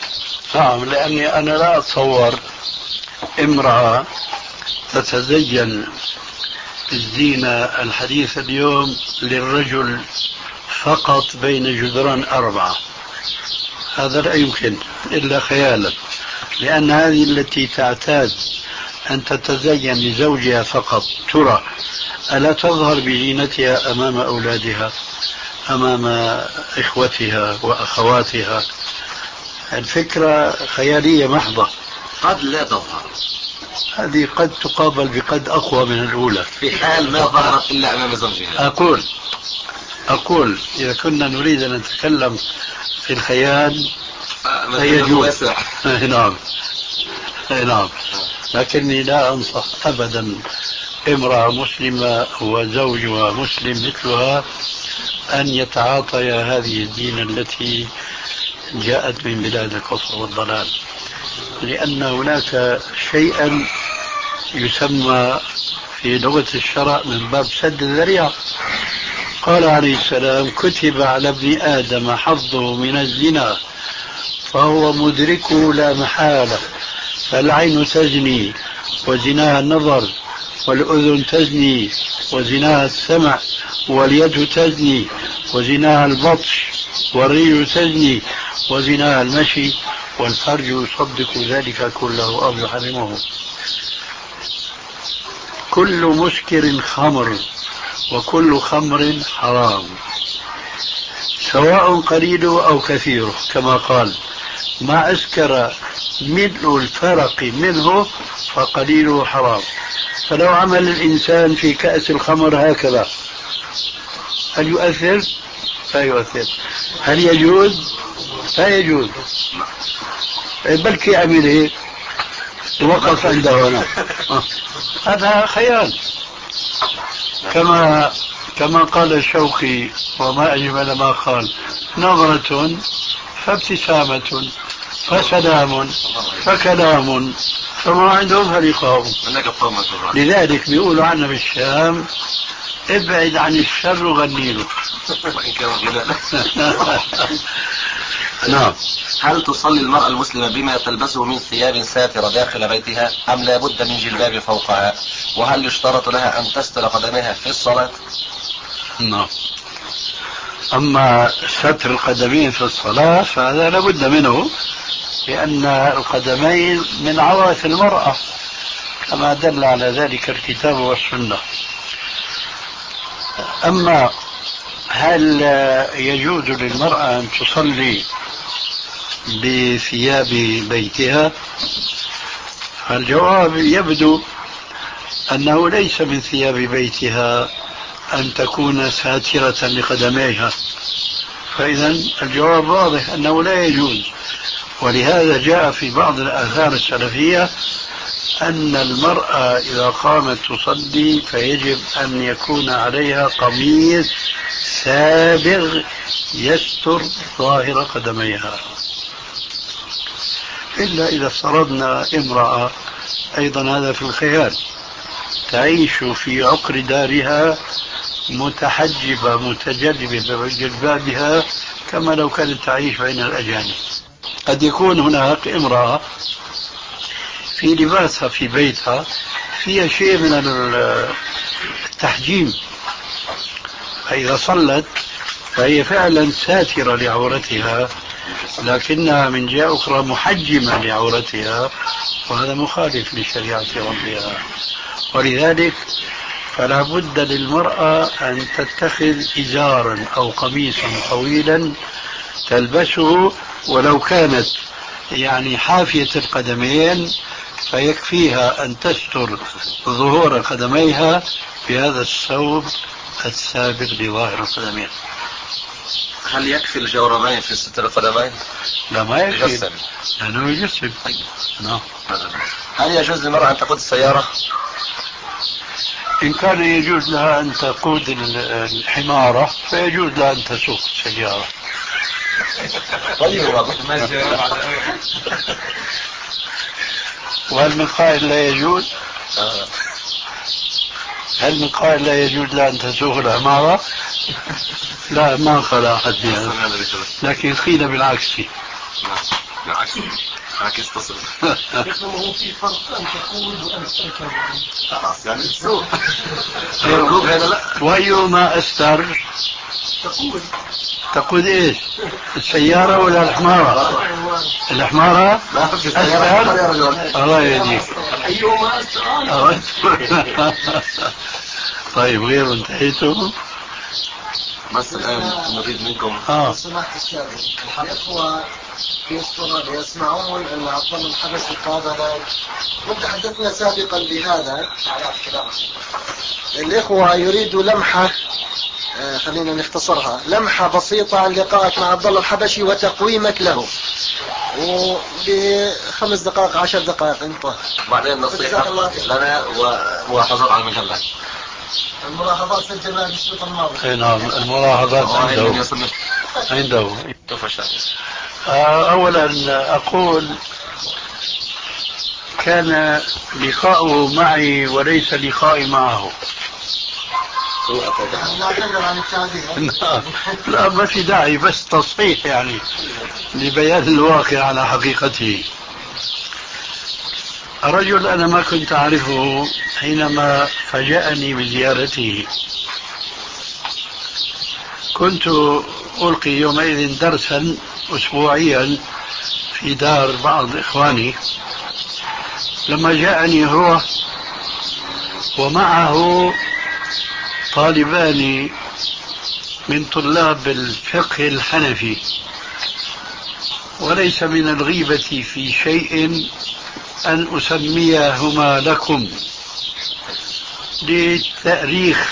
نعم، لأني أنا لا أتصور امرأة تتزين الزينة الحديثة اليوم للرجل فقط بين جدران أربعة. هذا لا يمكن إلا خيالا، لأن هذه التي تعتاد أن تتزين لزوجها فقط ترى ألا تظهر بزينتها أمام أولادها، أمام إخوتها وأخواتها؟ الفكرة خيالية محضة. قد لا تظهر، هذه قد تقابل بقد أقوى من الأولى في حال ما ظهرت إلا أمام زوجها. أقول أقول إذا كنا نريد أن نتكلم في الخيال فيجوز. نعم نعم، لكني لا أنصح أبدا امرأة مسلمة وزوجها مسلم مثلها أن يتعاطيا هذه الزينة التي جاءت من بلاد الكفر والضلال، لأن هناك شيئا يسمى في لغة الشرع من باب سد الذريعة. قال عليه السلام: كتب على ابن آدم حظه من الزنا فهو مدركه لا محالة، فالعين تزني وزناها النظر، والأذن تزني وزناها السمع، واليد تزني وزناها البطش، والرجل تزني وزناها المشي، والفرج يصدق ذلك كله أو يحرمه. كل مسكر خمر وكل خمر حرام، سواء قليله أو كثيره، كما قال: ما أسكر ملء الفرق منه فقليله حرام. فلو عمل الإنسان في كأس الخمر هكذا هل يؤثر؟ لا يؤثر. هل يجوز؟ لا يجوز. بلكي عمل هيك وقف عنده هنا. هذا خيال. كما كما قال الشوقي وما أجمل ما قال: نظرة فابتسامة فسلام فكلام فما عندهم فلقاهم. لذلك بيقولوا عنا بالشام: ابعد عن الشر وغني له. نعم. هل تصلي المرأة المسلمة بما تلبسه من ثياب ساترة داخل بيتها أم لا بد من جلباب فوقها؟ وهل يشترط لها أن تستر قدميها في الصلاة؟ نعم. أما ستر القدمين في الصلاة فهذا لا بد منه، لأن القدمين من عورة المرأة كما دل على ذلك الكتاب والسنة. أما هل يجوز للمرأة أن تصلي بثياب بيتها؟ الجواب يبدو أنه ليس من ثياب بيتها أن تكون ساترة لقدميها، فإذا الجواب واضح أنه لا يجوز. ولهذا جاء في بعض الآثار السلفية أن المرأة إذا قامت تصلي فيجب أن يكون عليها قميص سابغ يستر ظاهر قدميها، إلا إذا افترضنا امرأة، أيضا هذا في الخيال، تعيش في عقر دارها متحجبة متجلبة بجلبابها كما لو كانت تعيش بين الأجانب. قد يكون هناك امرأة في لباسها في بيتها فيها شيء من التحجيم، فإذا صلت فهي فعلا ساترة لعورتها، لكنها من جهة أخرى محجمة لعورتها، وهذا مخالف لشريعة ربها. ولذلك فلا بد للمرأة أن تتخذ إزارا أو قميصا طويلا تلبسه، ولو كانت يعني حافية القدمين فيكفيها أن تستر ظهور قدميها بهذا الثوب السابق لظاهر القدمين. هل يكفي الجوربين في ستر القدمين؟ لا، ما يكفي، يجسم. لأنه يجسم. نعم. هل يجوز للمرأة أن تقود السيارة؟ إن كان يجوز لها أن تقود الحمارة فيجوز لها أن تسوق السيارة. طيب. وهل من قائل لا يجوز؟ هل من قائل لا يجوز لها أن تسوق الحمارة؟ لا، ما قال أحد بهذا، لكن قيل بالعكس. بالعكس. عكس تصل. هو في فرق أن تقول وأن تركب. خلاص يعني سوء. يركب هذا لا. وأيهما أستر؟ تقول. تقول إيش؟ السيارة ولا الحمارة؟ الحمارة؟ لا في السيارة يا رجل. الله يهديك. أيهما أستر؟ طيب غير انتهيتم؟ بس الآن نريد منكم آه. سماحة الشيخ الإخوة في استراليا يسمعون أن عبد الله الحبشي قابل، وتحدثنا سابقا بهذا. الإخوة يريدوا لمحة، آه خلينا نختصرها، لمحة بسيطة عن لقائك مع عبد الله الحبشي وتقويمك له، وبخمس دقائق عشر دقائق انت. بعدين نصيحة لنا وملاحظات على المجلة. الملاحظات سجلها بالشريط الماضي. اي نعم الملاحظات عنده عنده. اولا اقول كان لقاؤه معي وليس لقائي معه. لا ما في داعي، بس تصحيح يعني لبيان الواقع على حقيقته. رجل أنا ما كنت أعرفه حينما فاجأني بزيارته. كنت ألقي يومئذ درسا أسبوعيا في دار بعض إخواني، لما جاءني هو ومعه طالبان من طلاب الفقه الحنفي، وليس من الغيبة في شيء أن أسميهما لكم للتأريخ.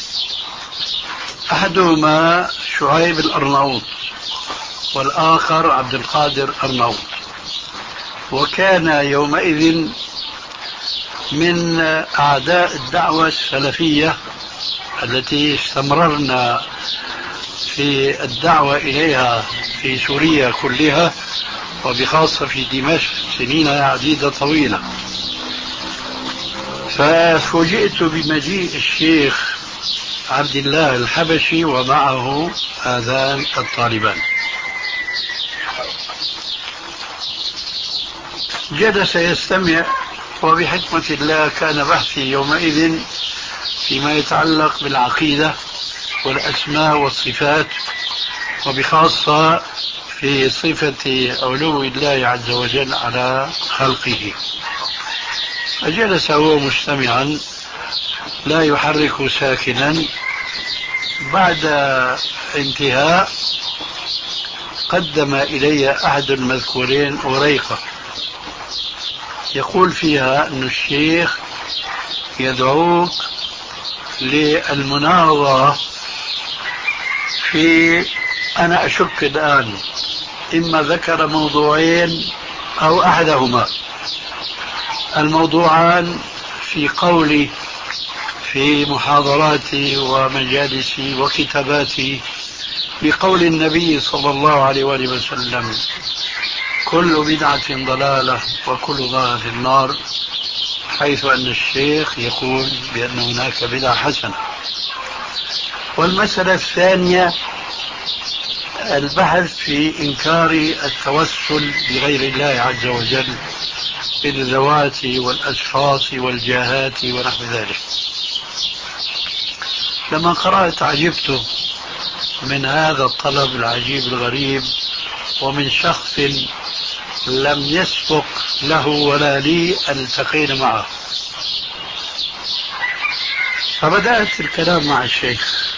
أحدهما شعيب الأرناؤوط والآخر عبد القادر أرناؤوط، وكان يومئذ من أعداء الدعوة السلفية التي استمررنا في الدعوة إليها في سوريا كلها، وبخاصة في دمشق سنين عديدة طويلة. ففوجئت بمجيء الشيخ عبد الله الحبشي ومعه هذان الطالبان. جلس يستمع، وبحكمة الله كان بحثي يومئذ فيما يتعلق بالعقيدة والأسماء والصفات، وبخاصة في صفة علو الله عز وجل على خلقه. فجلس هو مستمعا لا يحرك ساكنا. بعد انتهاء قدم إلي أحد المذكورين وريقة يقول فيها أن الشيخ يدعوك للمناظرة في، أنا أشك الآن إما ذكر موضوعين أو أحدهما. الموضوعان في قولي في محاضراتي ومجالسي وكتاباتي بقول النبي صلى الله عليه وآله وسلم: كل بدعة ضلالة وكل ضلالة في النار، حيث أن الشيخ يقول بأن هناك بدعة حسنة. والمسألة الثانية البحث في إنكار التوسل بغير الله عز وجل بالذوات والأشخاص والجاهات ونحو ذلك. لما قرأت عجبت من هذا الطلب العجيب الغريب، ومن شخص لم يسبق له ولا لي أن التقينا معه. فبدأت الكلام مع الشيخ.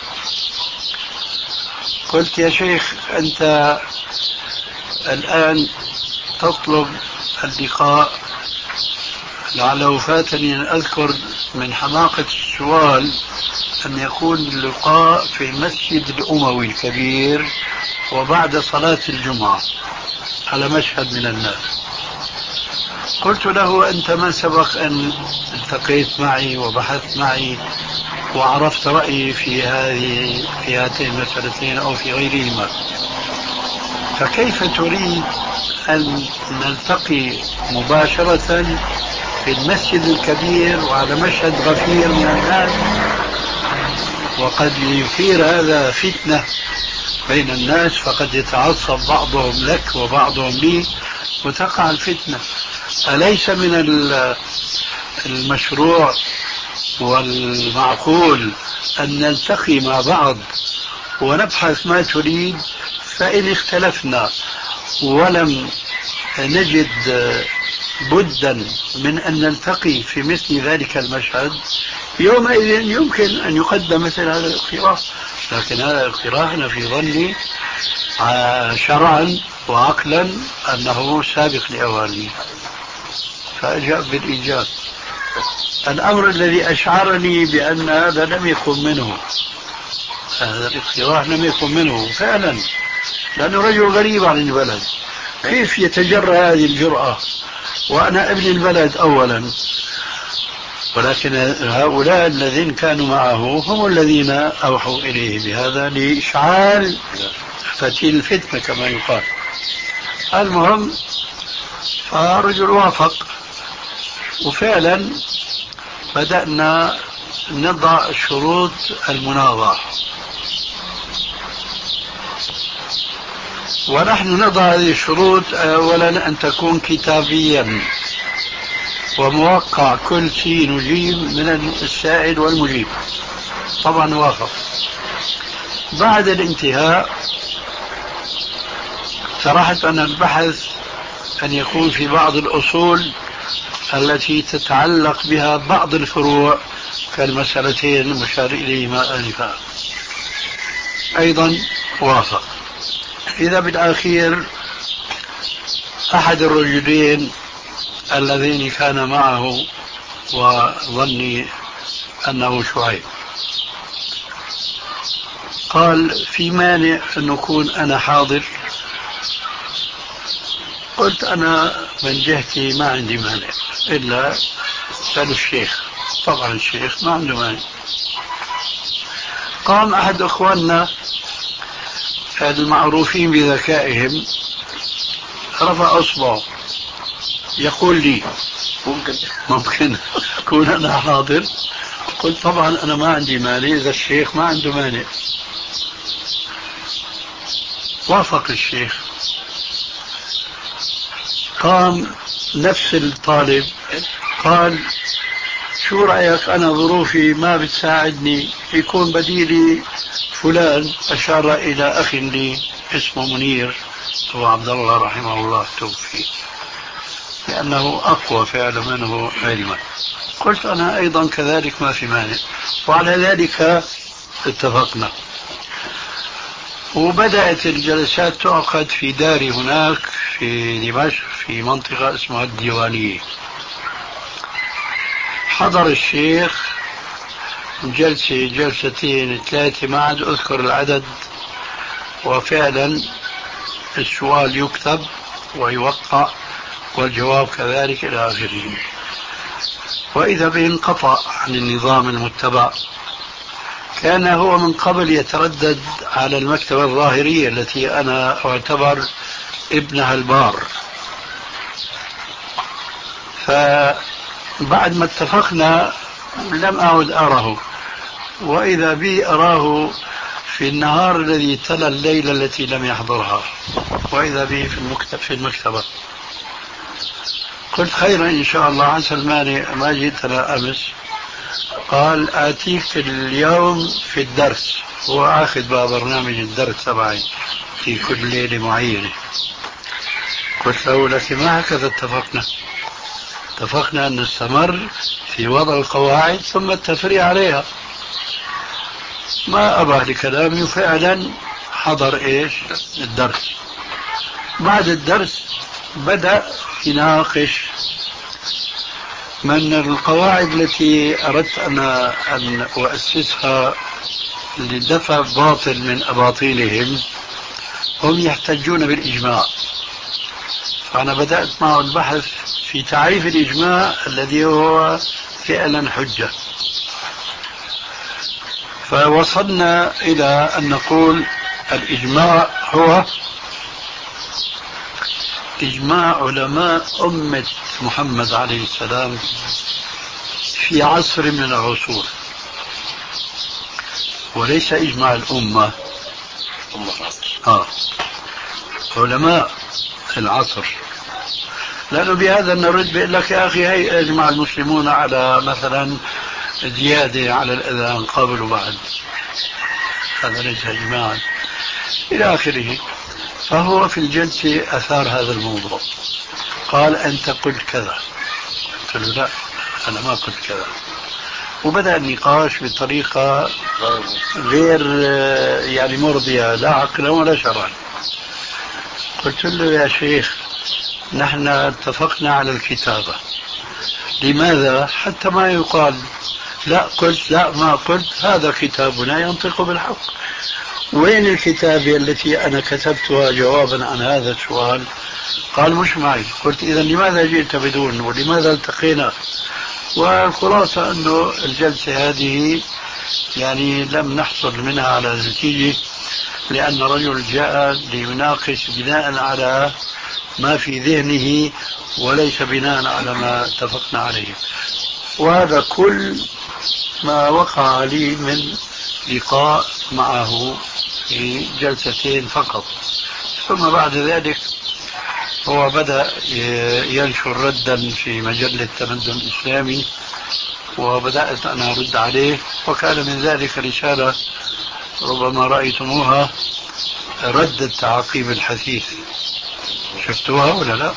قلت: يا شيخ، أنت الآن تطلب اللقاء، لعله فاتني أن أذكر من حماقة السؤال أن يكون اللقاء في المسجد الأموي الكبير وبعد صلاة الجمعة على مشهد من الناس. قلت له: أنت ما سبق أن التقيت معي وبحثت معي وعرفت رأيي في هذه في هاتين المسألتين أو في غيرهما، فكيف تريد أن نلتقي مباشرة في المسجد الكبير وعلى مشهد غفير من الناس، وقد يثير هذا فتنة بين الناس، فقد يتعصب بعضهم لك وبعضهم لي، وتقع الفتنة. أليس من المشروع والمعقول أن نلتقي مع بعض ونبحث ما تريد؟ فإن اختلفنا ولم نجد بدا من أن نلتقي في مثل ذلك المشهد، يومئذ يمكن أن يقدم مثل هذا الاقتراح. لكن هذا الاقتراح أنا في ظني شرعا وعقلا أنه سابق لأوانه، فأجاب بالإيجاب. الأمر الذي أشعرني بأن هذا لم يكن منه، هذا الاقتراح لم يكن منه فعلا، لأنه رجل غريب عن البلد، كيف يتجرأ هذه الجرأة وأنا ابن البلد أولا؟ ولكن هؤلاء الذين كانوا معه هم الذين أوحوا إليه بهذا لإشعال فتيل الفتنة كما يقال. المهم فرجل وافق، وفعلا بدأنا نضع شروط المناظرة، ونحن نضع هذه الشروط أولا أن تكون كتابيا وموقع كل شيء نجيب من السائل والمجيب. طبعا وافق. بعد الانتهاء اقترحت أن البحث أن يكون في بعض الأصول التي تتعلق بها بعض الفروع كالمسألتين المشار إليهما آنفا. أيضا وافق. إذا بالأخير أحد الرجلين الذين كان معه وظني أنه شعيب قال في مانع أن أكون أنا حاضر؟ قلت أنا من جهتي ما عندي مانع، إلا سأل الشيخ. طبعا الشيخ ما عنده مانع. قام أحد أخواننا المعروفين بذكائهم رفع أصبعه يقول لي ممكن ممكن أكون أنا حاضر؟ قلت طبعا أنا ما عندي مانع إذا الشيخ ما عنده مانع. وافق الشيخ. قام نفس الطالب قال شو رأيك أنا ظروفي ما بتساعدني، يكون بديلي فلان. أشار إلى أخ لي اسمه منير، هو عبد الله رحمه الله توفي، لأنه أقوى فعلا منه علما. قلت أنا أيضا كذلك ما في مانع. وعلى ذلك اتفقنا، وبدأت الجلسات تعقد في داري هناك في دمشق في منطقة اسمها الديوانية. حضر الشيخ جلسة جلستين ثلاثة ما عاد أذكر العدد، وفعلا السؤال يكتب ويوقع والجواب كذلك إلى آخره. وإذا به انقطع عن النظام المتبع. كان هو من قبل يتردد على المكتبة الظاهرية التي أنا أعتبر ابنها البار، فبعد ما اتفقنا لم أعد أراه، وإذا بي أراه في النهار الذي تلا الليلة التي لم يحضرها، وإذا به في المكتب في المكتبة. قلت خيرا إن شاء الله، عسى المانع ما جئتنا أمس. قال آتيك اليوم في الدرس، هو آخذ بقى برنامج الدرس تبعي في كل ليلة معينة. قلت له لكن ما هكذا اتفقنا، اتفقنا أن نستمر في وضع القواعد ثم التفريع عليها. ما أبى لكلامي، فعلا حضر إيش الدرس. بعد الدرس بدأ يناقش من القواعد التي أردت أنا أن أؤسسها لدفع باطل من أباطيلهم. هم يحتجون بالإجماع، فأنا بدأت معه البحث في تعريف الإجماع الذي هو فعلا حجة. فوصلنا إلى أن نقول الإجماع هو إجماع علماء أمة محمد عليه السلام في عصر من العصور، وليس إجماع الأمة. آه. علماء العصر لأنه بهذا نرد بيقول لك يا أخي هي أجمع المسلمون على مثلا زيادة على الأذان قبل وبعد، هذا ليس إجماعا إلى آخره. فهو في الجلسة أثار هذا الموضوع، قال أنت قلت كذا، قلت له لا أنا ما قلت كذا، وبدأ النقاش بطريقة غير يعني مرضية لا عقلا ولا شرعا. قلت له يا شيخ نحن اتفقنا على الكتابة، لماذا؟ حتى ما يقال لا قلت لا ما قلت، هذا كتابنا ينطق بالحق. وين الكتابة التي أنا كتبتها جوابا عن هذا السؤال؟ قال مش معي. قلت إذا لماذا جئت بدون ولماذا التقينا؟ والخلاصة أنه الجلسة هذه يعني لم نحصل منها على نتيجة، لأن رجل جاء ليناقش بناء على ما في ذهنه وليس بناء على ما اتفقنا عليه. وهذا كل ما وقع لي من لقاء معه في جلستين فقط. ثم بعد ذلك هو بدأ ينشر ردا في مجلة تمدن الإسلامي، وبدأت أنا أرد عليه، وكان من ذلك رسالة ربما رأيتموها، رد التعقيب الحثيث، شفتوها ولا لا؟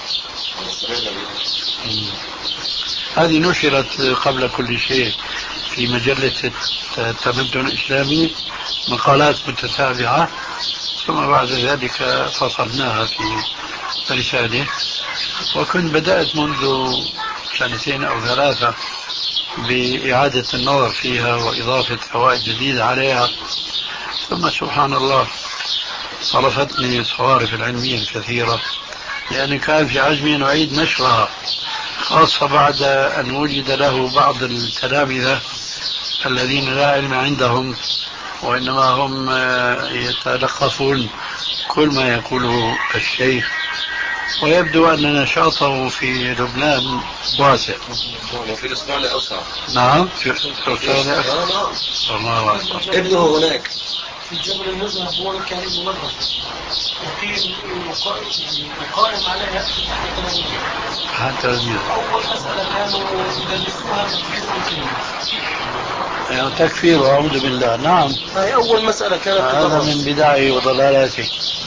هذه نشرت قبل كل شيء في مجلة التمدن الإسلامي، مقالات متتابعة، ثم بعد ذلك فصلناها في رسالة. وكنت بدأت منذ سنتين أو ثلاثة بإعادة النظر فيها وإضافة فوائد جديدة عليها، ثم سبحان الله صرفتني الصوارف العلمية الكثيرة، لأن كان في عزمي أن أعيد نشرها، خاصة بعد أن وجد له بعض التلامذة الذين لا علم عندهم وإنما هم يتلقفون كل ما يقوله الشيخ، ويبدو أن نشاطه في لبنان واسع. وفي الأسبوع أوسع. نعم في الأسبوع أوسع. الله أكبر. ابنه هناك في جبل النزهة هو كان ابن مدرسة وفي القائم عليها حتى أول مسألة كانوا يدرسوها تكفير يعني تكفير وأعوذ بالله. نعم هاي أول مسألة كانت هذا من بدعه وضلالاته.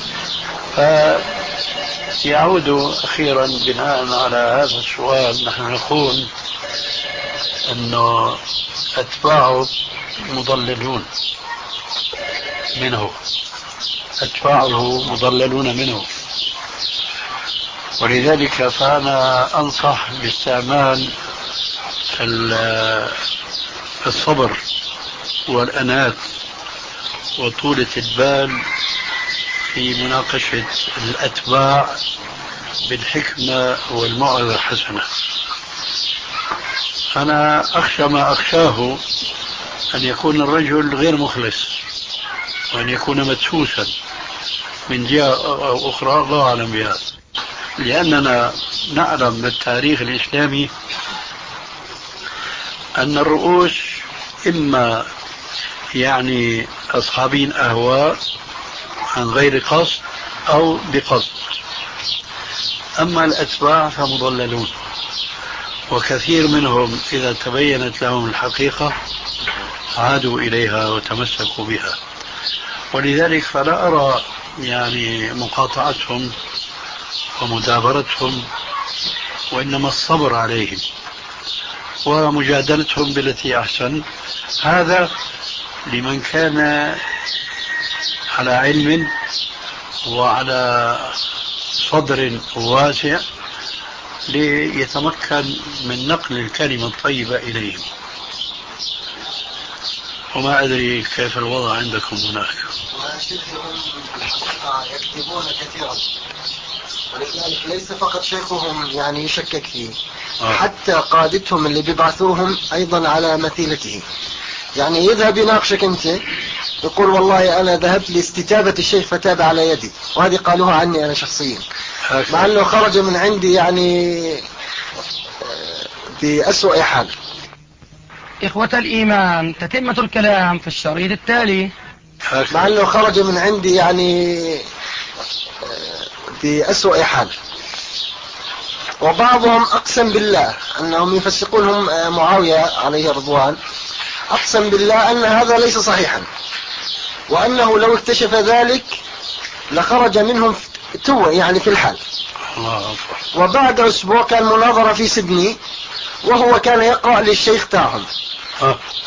فيعود أخيرا بناء على هذا السؤال، نحن نقول أنه أتباعه مضللون منه، أتباعه مضللون منه، ولذلك فأنا أنصح باستعمال الصبر والأنات وطولة البال في مناقشة الأتباع بالحكمة والموعظة الحسنة. أنا أخشى ما أخشاه أن يكون الرجل غير مخلص وأن يكون مدسوسا من جهة أو أخرى، الله أعلم بها، لأننا نعلم من التاريخ الإسلامي أن الرؤوس إما يعني أصحابين أهواء عن غير قصد أو بقصد، أما الأتباع فمضللون، وكثير منهم إذا تبينت لهم الحقيقة عادوا إليها وتمسكوا بها. ولذلك فلا أرى يعني مقاطعتهم ومدابرتهم، وإنما الصبر عليهم ومجادلتهم بالتي أحسن. هذا لمن كان على علم وعلى صدر واسع ليتمكن من نقل الكلمة الطيبة إليهم. وما أدري كيف الوضع عندكم هناك. يكتبون كثيرا، ولذلك ليس فقط شيخهم يعني يشكك فيه، آه. حتى قادتهم اللي بيبعثوهم أيضا على مثيلته، يعني يذهب يناقشك أنت يقول والله أنا ذهبت لاستتابة الشيخ فتاب على يدي، وهذه قالوها عني أنا شخصيا، مع أنه خرج من عندي يعني بأسوأ حال. إخوة الإيمان، تتمة الكلام في الشريط التالي. مع أنه خرج من عندي يعني بأسوأ حال. وبعضهم أقسم بالله أنهم يفسقونهم معاوية عليه رضوان، أقسم بالله أن هذا ليس صحيحا، وأنه لو اكتشف ذلك لخرج منهم تو يعني في الحال. وبعد أسبوع كان مناظرة في سيدني، وهو كان يقرأ للشيخ تاعهم،